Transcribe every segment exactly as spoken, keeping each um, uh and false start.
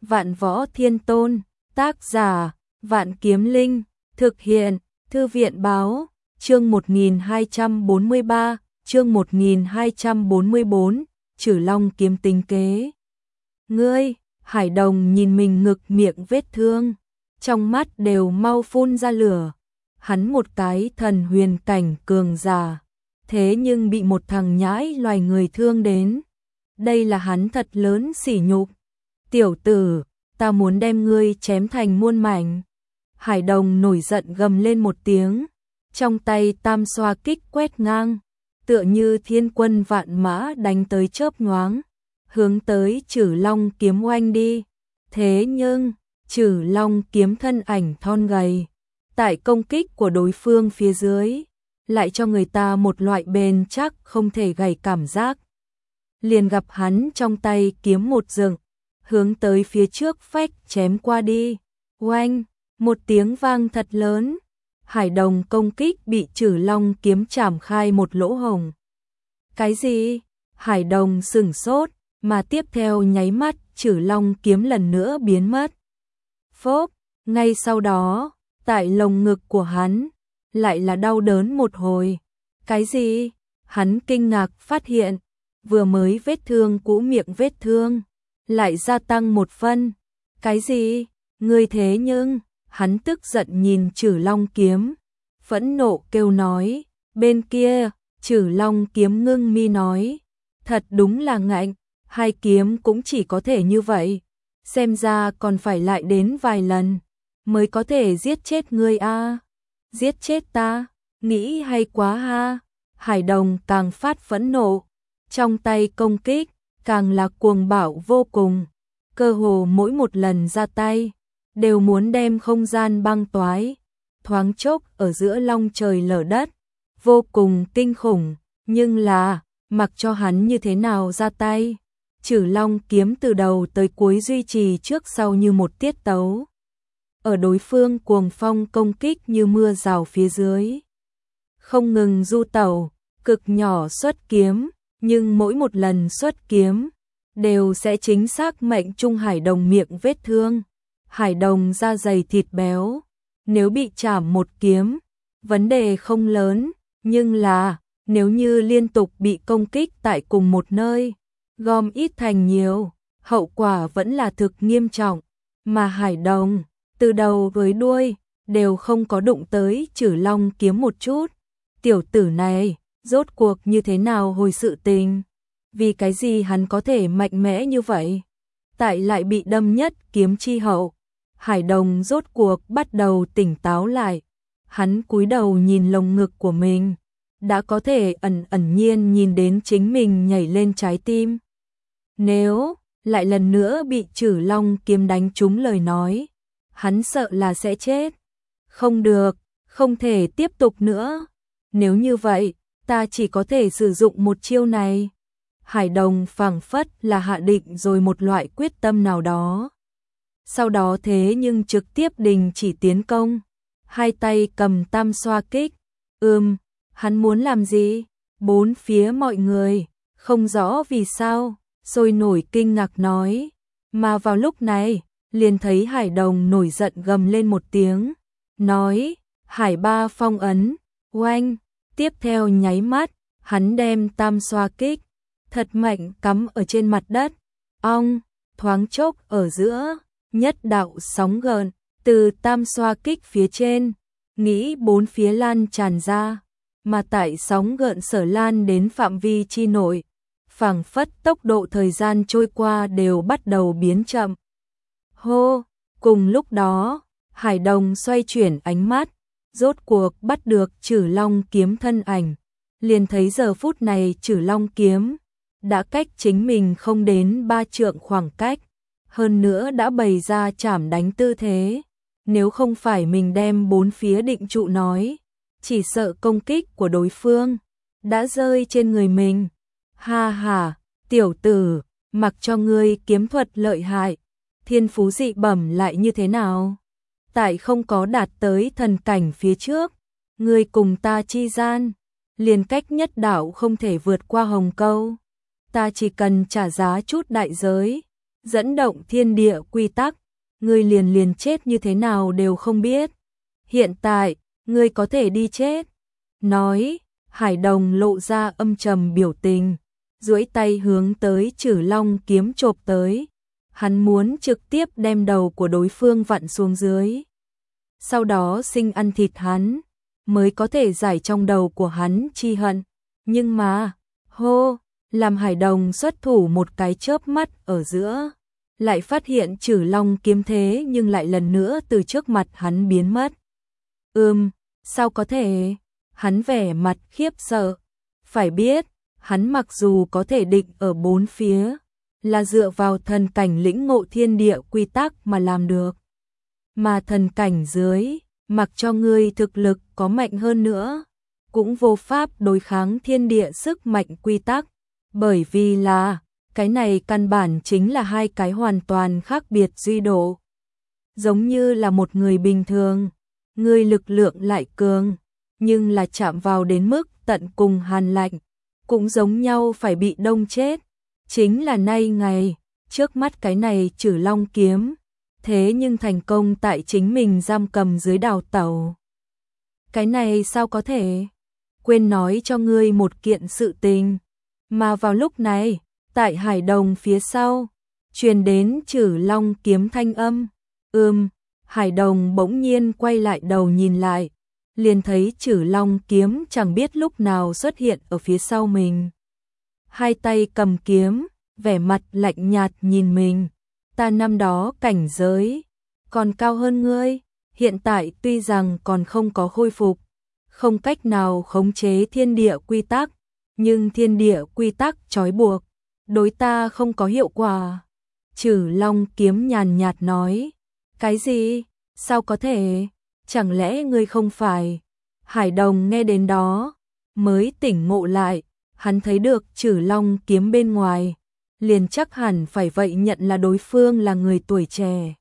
Vạn Võ Thiên Tôn, tác giả, Vạn Kiếm Linh, thực hiện, Thư viện báo, chương một nghìn hai trăm bốn mươi ba, chương một nghìn hai trăm bốn mươi bốn, Trử Long kiếm tính kế. Ngươi, Hải Đồng nhìn mình ngực miệng vết thương, trong mắt đều mau phun ra lửa. Hắn một cái thần huyền cảnh cường giả, thế nhưng bị một thằng nhãi loài người thương đến. Đây là hắn thật lớn sỉ nhục. Tiểu tử, ta muốn đem ngươi chém thành muôn mảnh. Hải Đồng nổi giận gầm lên một tiếng, trong tay tam xoa kích quét ngang, tựa như thiên quân vạn mã đánh tới chớp nhoáng, hướng tới Trử Long kiếm oanh đi. Thế nhưng, Trử Long kiếm thân ảnh thon gầy, tại công kích của đối phương phía dưới, lại cho người ta một loại bền chắc không thể gãy cảm giác. Liền gặp hắn trong tay kiếm một dựng, hướng tới phía trước phách chém qua đi. Oanh, một tiếng vang thật lớn, Hải Đồng công kích bị Trử Long kiếm chảm khai một lỗ hổng. Cái gì? Hải Đồng sửng sốt, mà tiếp theo nháy mắt Trử Long kiếm lần nữa biến mất. Phốp, ngay sau đó, tại lồng ngực của hắn, lại là đau đớn một hồi. Cái gì? Hắn kinh ngạc phát hiện, vừa mới vết thương cũ miệng vết thương, lại gia tăng một phân. Cái gì? Ngươi thế nhưng, hắn tức giận nhìn Trử Long kiếm, phẫn nộ kêu nói, bên kia, Trử Long kiếm ngưng mi nói, thật đúng là ngạnh, hai kiếm cũng chỉ có thể như vậy, xem ra còn phải lại đến vài lần, mới có thể giết chết ngươi a. À. Giết chết ta, nghĩ hay quá ha. Hải Đồng càng phát phẫn nộ, trong tay công kích, càng là cuồng bạo vô cùng, cơ hồ mỗi một lần ra tay, đều muốn đem không gian băng toái, thoáng chốc ở giữa long trời lở đất, vô cùng kinh khủng, nhưng là, mặc cho hắn như thế nào ra tay, Trử Long kiếm từ đầu tới cuối duy trì trước sau như một tiết tấu. Ở đối phương cuồng phong công kích như mưa rào phía dưới, không ngừng du tẩu, cực nhỏ xuất kiếm, nhưng mỗi một lần xuất kiếm, đều sẽ chính xác mệnh trung Hải Đồng miệng vết thương. Hải Đồng da dày thịt béo, nếu bị chảm một kiếm, vấn đề không lớn, nhưng là, nếu như liên tục bị công kích tại cùng một nơi, gom ít thành nhiều, hậu quả vẫn là thực nghiêm trọng, mà Hải Đồng, từ đầu với đuôi, đều không có đụng tới Trử Long kiếm một chút. Tiểu tử này, rốt cuộc như thế nào hồi sự tình? Vì cái gì hắn có thể mạnh mẽ như vậy? Tại lại bị đâm nhất kiếm chi hậu, Hải Đồng rốt cuộc bắt đầu tỉnh táo lại. Hắn cúi đầu nhìn lồng ngực của mình, đã có thể ẩn ẩn nhiên nhìn đến chính mình nhảy lên trái tim. Nếu lại lần nữa bị Trử Long kiếm đánh trúng lời nói, hắn sợ là sẽ chết. Không được, không thể tiếp tục nữa. Nếu như vậy, ta chỉ có thể sử dụng một chiêu này. Hải Đồng phảng phất là hạ định rồi một loại quyết tâm nào đó. Sau đó thế nhưng trực tiếp đình chỉ tiến công, hai tay cầm tam xoa kích. Ừm, hắn muốn làm gì? Bốn phía mọi người, không rõ vì sao, sôi nổi kinh ngạc nói. Mà vào lúc này, liền thấy Hải Đồng nổi giận gầm lên một tiếng, nói, Hải Ba phong ấn, oanh, tiếp theo nháy mắt, hắn đem tam xoa kích, thật mạnh cắm ở trên mặt đất, ong, thoáng chốc ở giữa, nhất đạo sóng gợn, từ tam xoa kích phía trên, nghĩ bốn phía lan tràn ra, mà tại sóng gợn sở lan đến phạm vi chi nội, phảng phất tốc độ thời gian trôi qua đều bắt đầu biến chậm. Hô, cùng lúc đó, Hải Đồng xoay chuyển ánh mắt, rốt cuộc bắt được Trử Long kiếm thân ảnh, liền thấy giờ phút này Trử Long kiếm đã cách chính mình không đến ba trượng khoảng cách, hơn nữa đã bày ra chảm đánh tư thế, nếu không phải mình đem bốn phía định trụ nói, chỉ sợ công kích của đối phương đã rơi trên người mình. Ha ha, tiểu tử, mặc cho ngươi kiếm thuật lợi hại, thiên phú dị bẩm lại như thế nào? Tại không có đạt tới thần cảnh phía trước, ngươi cùng ta chi gian, liền cách nhất đạo không thể vượt qua hồng câu. Ta chỉ cần trả giá chút đại giới, dẫn động thiên địa quy tắc, ngươi liền liền chết như thế nào đều không biết. Hiện tại, ngươi có thể đi chết. Nói, Hải Đồng lộ ra âm trầm biểu tình, duỗi tay hướng tới Trử Long kiếm chộp tới. Hắn muốn trực tiếp đem đầu của đối phương vặn xuống dưới. Sau đó sinh ăn thịt hắn, mới có thể giải trong đầu của hắn chi hận. Nhưng mà, hô, làm Hải Đồng xuất thủ một cái chớp mắt ở giữa, lại phát hiện Trử Long kiếm thế nhưng lại lần nữa từ trước mặt hắn biến mất. Ừm, sao có thể? Hắn vẻ mặt khiếp sợ. Phải biết, hắn mặc dù có thể định ở bốn phía, là dựa vào thần cảnh lĩnh ngộ thiên địa quy tắc mà làm được. Mà thần cảnh dưới, mặc cho ngươi thực lực có mạnh hơn nữa, cũng vô pháp đối kháng thiên địa sức mạnh quy tắc, bởi vì là, cái này căn bản chính là hai cái hoàn toàn khác biệt duy độ. Giống như là một người bình thường, ngươi lực lượng lại cường, nhưng là chạm vào đến mức tận cùng hàn lạnh, cũng giống nhau phải bị đông chết. Chính là nay ngày, trước mắt cái này Trử Long kiếm, thế nhưng thành công tại chính mình giam cầm dưới đào tẩu. Cái này sao có thể? Quên nói cho ngươi một kiện sự tình, mà vào lúc này, tại Hải Đồng phía sau, truyền đến Trử Long kiếm thanh âm. Ừm, Hải Đồng bỗng nhiên quay lại đầu nhìn lại, liền thấy Trử Long kiếm chẳng biết lúc nào xuất hiện ở phía sau mình. Hai tay cầm kiếm, vẻ mặt lạnh nhạt nhìn mình. Ta năm đó cảnh giới còn cao hơn ngươi, hiện tại tuy rằng còn không có khôi phục, không cách nào khống chế thiên địa quy tắc, nhưng thiên địa quy tắc trói buộc, đối ta không có hiệu quả. Trử Long kiếm nhàn nhạt nói. Cái gì? Sao có thể? Chẳng lẽ ngươi không phải? Hải Đồng nghe đến đó, mới tỉnh ngộ lại, hắn thấy được Trử Long kiếm bên ngoài, liền chắc hẳn phải vậy nhận là đối phương là người tuổi trẻ.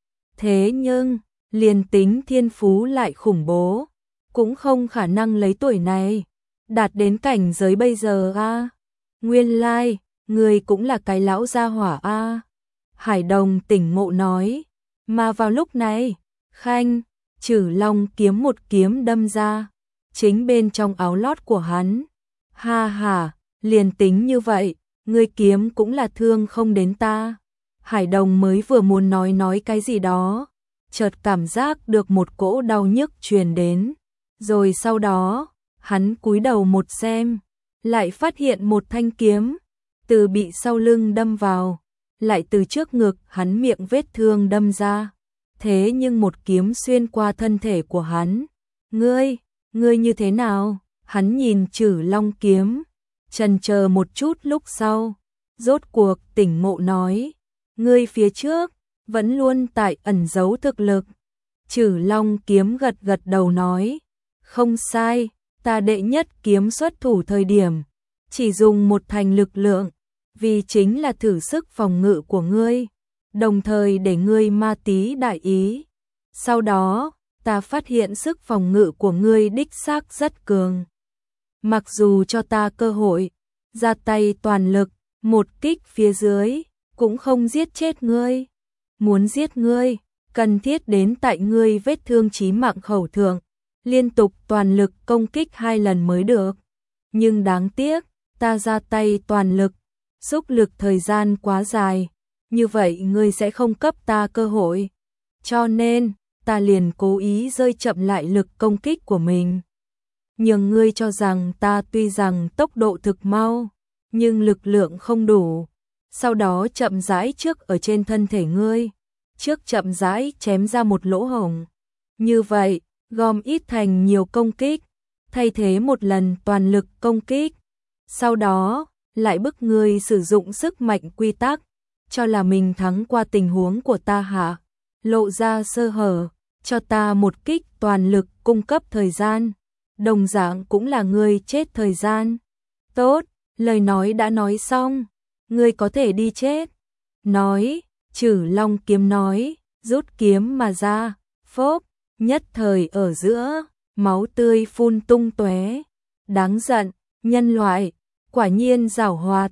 Thế nhưng, liền tính thiên phú lại khủng bố, cũng không khả năng lấy tuổi này, đạt đến cảnh giới bây giờ a. À. Nguyên lai, like, người cũng là cái lão gia hỏa a. À. Hải Đồng tỉnh ngộ nói, mà vào lúc này, khanh, Trử Long kiếm một kiếm đâm ra, chính bên trong áo lót của hắn. Ha ha, liền tính như vậy, ngươi kiếm cũng là thương không đến ta. Hải Đồng mới vừa muốn nói nói cái gì đó, chợt cảm giác được một cỗ đau nhức truyền đến, rồi sau đó, hắn cúi đầu một xem, lại phát hiện một thanh kiếm, từ bị sau lưng đâm vào, lại từ trước ngực hắn miệng vết thương đâm ra, thế nhưng một kiếm xuyên qua thân thể của hắn. Ngươi, ngươi như thế nào? Hắn nhìn Trử Long kiếm, chần chờ một chút lúc sau, rốt cuộc tỉnh ngộ nói, ngươi phía trước, vẫn luôn tại ẩn giấu thực lực. Trử Long kiếm gật gật đầu nói, không sai, ta đệ nhất kiếm xuất thủ thời điểm, chỉ dùng một thành lực lượng, vì chính là thử sức phòng ngự của ngươi, đồng thời để ngươi ma tí đại ý. Sau đó, ta phát hiện sức phòng ngự của ngươi đích xác rất cường. Mặc dù cho ta cơ hội, ra tay toàn lực, một kích phía dưới, cũng không giết chết ngươi. Muốn giết ngươi, cần thiết đến tại ngươi vết thương chí mạng khẩu thượng, liên tục toàn lực công kích hai lần mới được. Nhưng đáng tiếc, ta ra tay toàn lực, xúc lực thời gian quá dài, như vậy ngươi sẽ không cấp ta cơ hội. Cho nên, ta liền cố ý rơi chậm lại lực công kích của mình. Nhưng ngươi cho rằng ta tuy rằng tốc độ thực mau, nhưng lực lượng không đủ. Sau đó chậm rãi trước ở trên thân thể ngươi, trước chậm rãi chém ra một lỗ hổng. Như vậy, gom ít thành nhiều công kích, thay thế một lần toàn lực công kích. Sau đó, lại bức ngươi sử dụng sức mạnh quy tắc, cho là mình thắng qua tình huống của ta hạ, lộ ra sơ hở, cho ta một kích toàn lực cung cấp thời gian, đồng dạng cũng là ngươi chết thời gian. Tốt, lời nói đã nói xong, ngươi có thể đi chết. Nói, Trử Long kiếm nói, rút kiếm mà ra, phốp, nhất thời ở giữa, máu tươi phun tung tóe. Đáng giận, nhân loại, quả nhiên giảo hoạt.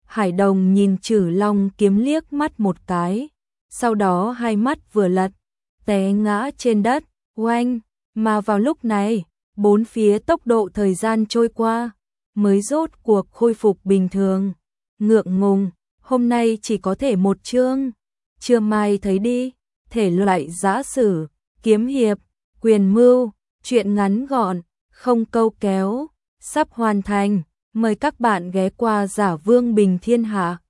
Hải Đồng nhìn Trử Long Kiếm liếc mắt một cái, sau đó hai mắt vừa lật, té ngã trên đất, oanh, mà vào lúc này, bốn phía tốc độ thời gian trôi qua, mới rốt cuộc khôi phục bình thường. Ngượng ngùng, hôm nay chỉ có thể một chương, trưa mai thấy đi, thể loại giã sử, kiếm hiệp, quyền mưu, truyện ngắn gọn, không câu kéo, sắp hoàn thành, mời các bạn ghé qua Giả Vương Bình Thiên Hạ.